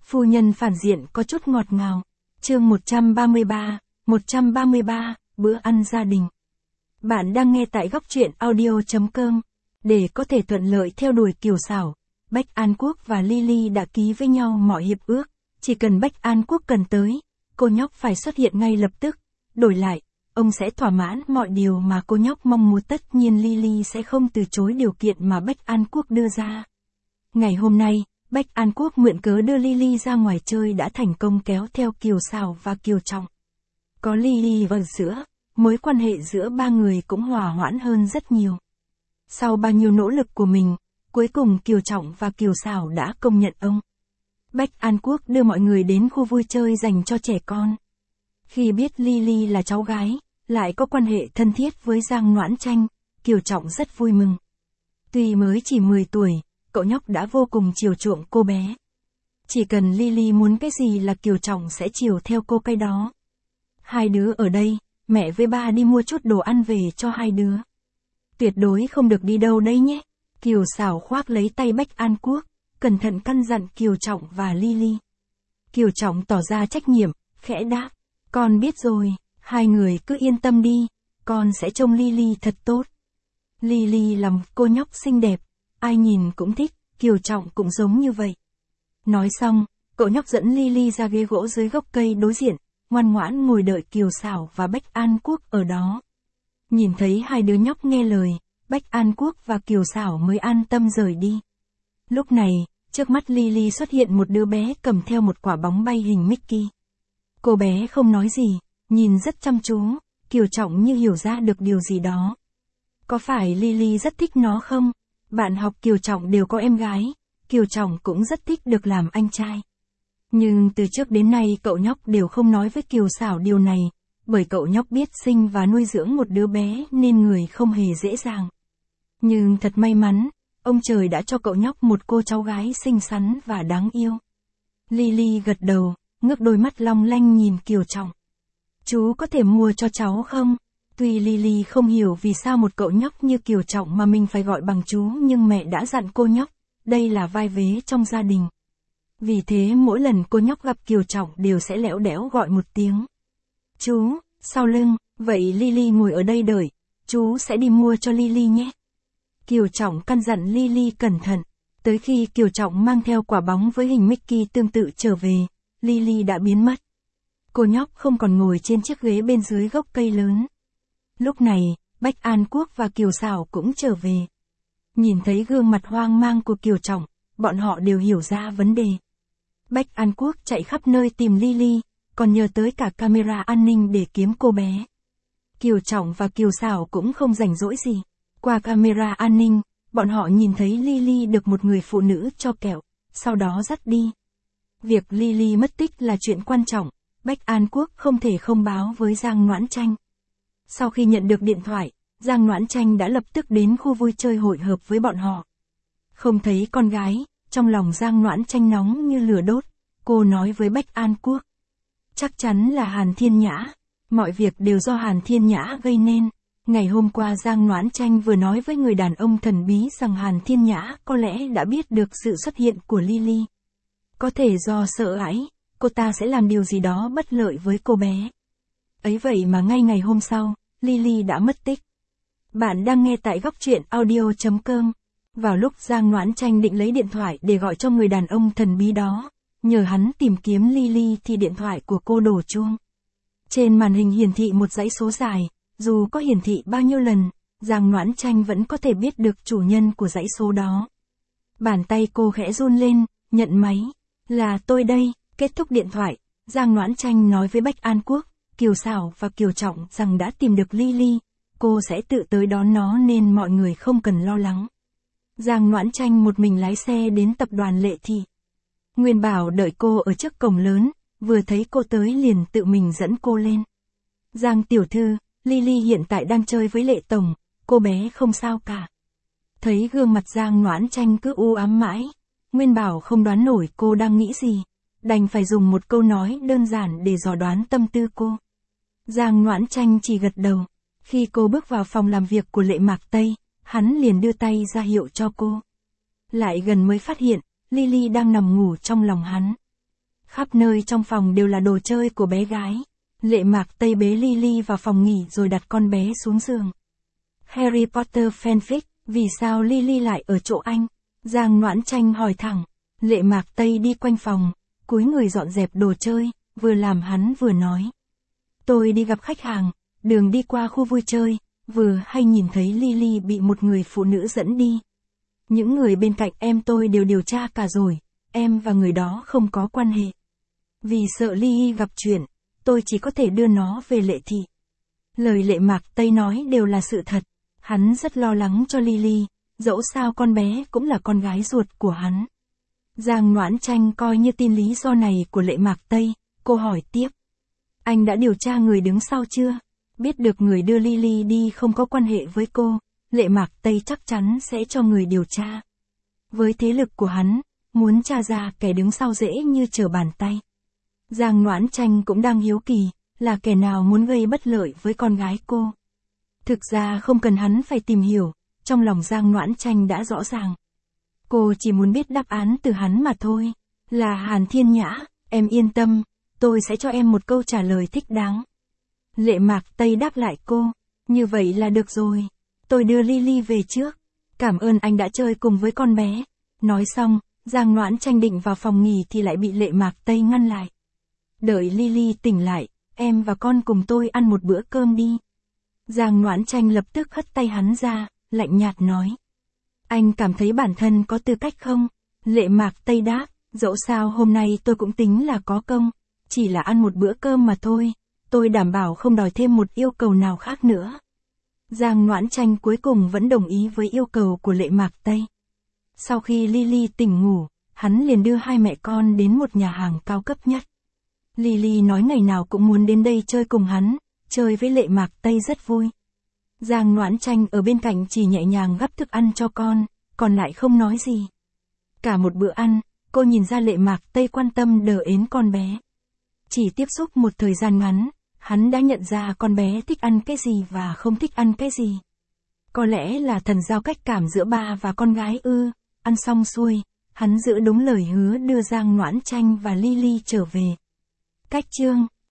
Phu nhân phản diện có chút ngọt ngào. Chương 133, bữa ăn gia đình. Bạn đang nghe tại góc truyện audio.com. Để có thể thuận lợi theo đuổi Kiều Xảo, Bách An Quốc và Lily đã ký với nhau mọi hiệp ước. Chỉ cần Bách An Quốc cần tới, cô nhóc phải xuất hiện ngay lập tức. Đổi lại, ông sẽ thỏa mãn mọi điều mà cô nhóc mong muốn. Tất nhiên Lily sẽ không từ chối điều kiện mà Bách An Quốc đưa ra. Ngày hôm nay, Bách An Quốc mượn cớ đưa Lily ra ngoài chơi đã thành công kéo theo Kiều Xảo và Kiều Trọng. Có Lily vào giữa, mối quan hệ giữa ba người cũng hòa hoãn hơn rất nhiều. Sau bao nhiêu nỗ lực của mình, cuối cùng Kiều Trọng và Kiều Xảo đã công nhận ông. Bách An Quốc đưa mọi người đến khu vui chơi dành cho trẻ con. Khi biết Lily là cháu gái, lại có quan hệ thân thiết với Giang Noãn Tranh, Kiều Trọng rất vui mừng. Tuy mới chỉ 10 tuổi, cậu nhóc đã vô cùng chiều chuộng cô bé. Chỉ cần Lily muốn cái gì là Kiều Trọng sẽ chiều theo cô cái đó. Hai đứa ở đây, mẹ với ba đi mua chút đồ ăn về cho hai đứa. Tuyệt đối không được đi đâu đấy nhé. Kiều Xảo khoác lấy tay Bách An Quốc, cẩn thận căn dặn Kiều Trọng và Lily. Kiều Trọng tỏ ra trách nhiệm, khẽ đáp, con biết rồi, hai người cứ yên tâm đi, con sẽ trông Lily thật tốt. Lily là một cô nhóc xinh đẹp, ai nhìn cũng thích, Kiều Trọng cũng giống như vậy. Nói xong, cậu nhóc dẫn Lily ra ghế gỗ dưới gốc cây đối diện, ngoan ngoãn ngồi đợi Kiều Xảo và Bách An Quốc ở đó. Nhìn thấy hai đứa nhóc nghe lời, Bách An Quốc và Kiều Xảo mới an tâm rời đi. Lúc này, trước mắt Lily xuất hiện một đứa bé cầm theo một quả bóng bay hình Mickey. Cô bé không nói gì, nhìn rất chăm chú, Kiều Trọng như hiểu ra được điều gì đó. Có phải Lily rất thích nó không? Bạn học Kiều Trọng đều có em gái, Kiều Trọng cũng rất thích được làm anh trai. Nhưng từ trước đến nay cậu nhóc đều không nói với Kiều Xảo điều này, bởi cậu nhóc biết sinh và nuôi dưỡng một đứa bé nên người không hề dễ dàng. Nhưng thật may mắn, ông trời đã cho cậu nhóc một cô cháu gái xinh xắn và đáng yêu. Lily gật đầu, ngước đôi mắt long lanh nhìn Kiều Trọng. Chú có thể mua cho cháu không? Tuy Lily không hiểu vì sao một cậu nhóc như Kiều Trọng mà mình phải gọi bằng chú, nhưng mẹ đã dặn cô nhóc, đây là vai vế trong gia đình. Vì thế mỗi lần cô nhóc gặp Kiều Trọng đều sẽ lẽo đẽo gọi một tiếng. Chú, sau lưng, vậy Lily ngồi ở đây đợi, chú sẽ đi mua cho Lily nhé. Kiều Trọng căn dặn Lily cẩn thận, tới khi Kiều Trọng mang theo quả bóng với hình Mickey tương tự trở về, Lily đã biến mất. Cô nhóc không còn ngồi trên chiếc ghế bên dưới gốc cây lớn. Lúc này, Bách An Quốc và Kiều Xảo cũng trở về. Nhìn thấy gương mặt hoang mang của Kiều Trọng, bọn họ đều hiểu ra vấn đề. Bách An Quốc chạy khắp nơi tìm Lily, còn nhờ tới cả camera an ninh để kiếm cô bé. Kiều Trọng và Kiều Xảo cũng không rảnh rỗi gì. Qua camera an ninh, bọn họ nhìn thấy Lily được một người phụ nữ cho kẹo, sau đó dắt đi. Việc Lily mất tích là chuyện quan trọng, Bách An Quốc không thể không báo với Giang Noãn Tranh. Sau khi nhận được điện thoại, Giang Noãn Tranh đã lập tức đến khu vui chơi hội hợp với bọn họ. Không thấy con gái, trong lòng Giang Noãn Tranh nóng như lửa đốt, cô nói với Bách An Quốc. Chắc chắn là Hàn Thiên Nhã, mọi việc đều do Hàn Thiên Nhã gây nên. Ngày hôm qua Giang Noãn Tranh vừa nói với người đàn ông thần bí rằng Hàn Thiên Nhã có lẽ đã biết được sự xuất hiện của Lily. Có thể do sợ hãi, cô ta sẽ làm điều gì đó bất lợi với cô bé. Ấy vậy mà ngay ngày hôm sau, Lily đã mất tích. Bạn đang nghe tại góc truyện audio.com. Vào lúc Giang Noãn Tranh định lấy điện thoại để gọi cho người đàn ông thần bí đó, nhờ hắn tìm kiếm Lily thì điện thoại của cô đổ chuông. Trên màn hình hiển thị một dãy số dài, dù có hiển thị bao nhiêu lần, Giang Noãn Tranh vẫn có thể biết được chủ nhân của dãy số đó. Bàn tay cô khẽ run lên, nhận máy. Là tôi đây. Kết thúc điện thoại, Giang Noãn Tranh nói với Bách An Quốc, Kiều Xảo và Kiều Trọng rằng đã tìm được Lily, cô sẽ tự tới đón nó nên mọi người không cần lo lắng. Giang Noãn Tranh một mình lái xe đến tập đoàn Lệ Thị. Nguyên Bảo đợi cô ở trước cổng lớn, vừa thấy cô tới liền tự mình dẫn cô lên. Giang tiểu thư, Lily hiện tại đang chơi với Lệ tổng, cô bé không sao cả. Thấy gương mặt Giang Noãn Tranh cứ u ám mãi, Nguyên Bảo không đoán nổi cô đang nghĩ gì, đành phải dùng một câu nói đơn giản để dò đoán tâm tư cô. Giang Noãn Tranh chỉ gật đầu. Khi cô bước vào phòng làm việc của Lệ Mạc Tây, hắn liền đưa tay ra hiệu cho cô. Lại gần mới phát hiện, Lily đang nằm ngủ trong lòng hắn. Khắp nơi trong phòng đều là đồ chơi của bé gái. Lệ Mạc Tây bế Lily vào phòng nghỉ rồi đặt con bé xuống giường. Harry Potter fanfic, vì sao Lily lại ở chỗ anh? Giang Noãn Tranh hỏi thẳng. Lệ Mạc Tây đi quanh phòng, cúi người dọn dẹp đồ chơi, vừa làm hắn vừa nói. Tôi đi gặp khách hàng, đường đi qua khu vui chơi, vừa hay nhìn thấy Lily bị một người phụ nữ dẫn đi. Những người bên cạnh em tôi đều điều tra cả rồi, em và người đó không có quan hệ. Vì sợ Lily gặp chuyện, tôi chỉ có thể đưa nó về Lệ Thị. Lời Lệ Mạc Tây nói đều là sự thật, hắn rất lo lắng cho Lily, dẫu sao con bé cũng là con gái ruột của hắn. Giang Noãn Tranh coi như tin lý do này của Lệ Mạc Tây, cô hỏi tiếp. Anh đã điều tra người đứng sau chưa? Biết được người đưa Lily đi không có quan hệ với cô, Lệ Mạc Tây chắc chắn sẽ cho người điều tra. Với thế lực của hắn, muốn tra ra kẻ đứng sau dễ như trở bàn tay. Giang Noãn Tranh cũng đang hiếu kỳ, là kẻ nào muốn gây bất lợi với con gái cô. Thực ra không cần hắn phải tìm hiểu, trong lòng Giang Noãn Tranh đã rõ ràng. Cô chỉ muốn biết đáp án từ hắn mà thôi. Là Hàn Thiên Nhã, em yên tâm, tôi sẽ cho em một câu trả lời thích đáng. Lệ Mạc Tây đáp lại cô, như vậy là được rồi. Tôi đưa Lily về trước. Cảm ơn anh đã chơi cùng với con bé. Nói xong, Giang Noãn Tranh định vào phòng nghỉ thì lại bị Lệ Mạc Tây ngăn lại. Đợi Lily tỉnh lại, em và con cùng tôi ăn một bữa cơm đi. Giang Noãn Tranh lập tức hất tay hắn ra, lạnh nhạt nói. Anh cảm thấy bản thân có tư cách không? Lệ Mạc Tây đáp, dẫu sao hôm nay tôi cũng tính là có công, chỉ là ăn một bữa cơm mà thôi, tôi đảm bảo không đòi thêm một yêu cầu nào khác nữa. Giang Noãn Tranh cuối cùng vẫn đồng ý với yêu cầu của Lệ Mạc Tây. Sau khi Lily tỉnh ngủ, hắn liền đưa hai mẹ con đến một nhà hàng cao cấp nhất. Lily nói ngày nào cũng muốn đến đây chơi cùng hắn, chơi với Lệ Mạc Tây rất vui. Giang Noãn Tranh ở bên cạnh chỉ nhẹ nhàng gắp thức ăn cho con, còn lại không nói gì. Cả một bữa ăn, cô nhìn ra Lệ Mạc Tây quan tâm đờ ến con bé. Chỉ tiếp xúc một thời gian ngắn, hắn đã nhận ra con bé thích ăn cái gì và không thích ăn cái gì. Có lẽ là thần giao cách cảm giữa ba và con gái ư. Ăn xong xuôi, hắn giữ đúng lời hứa đưa Giang Noãn Tranh và Lily trở về. Cách chương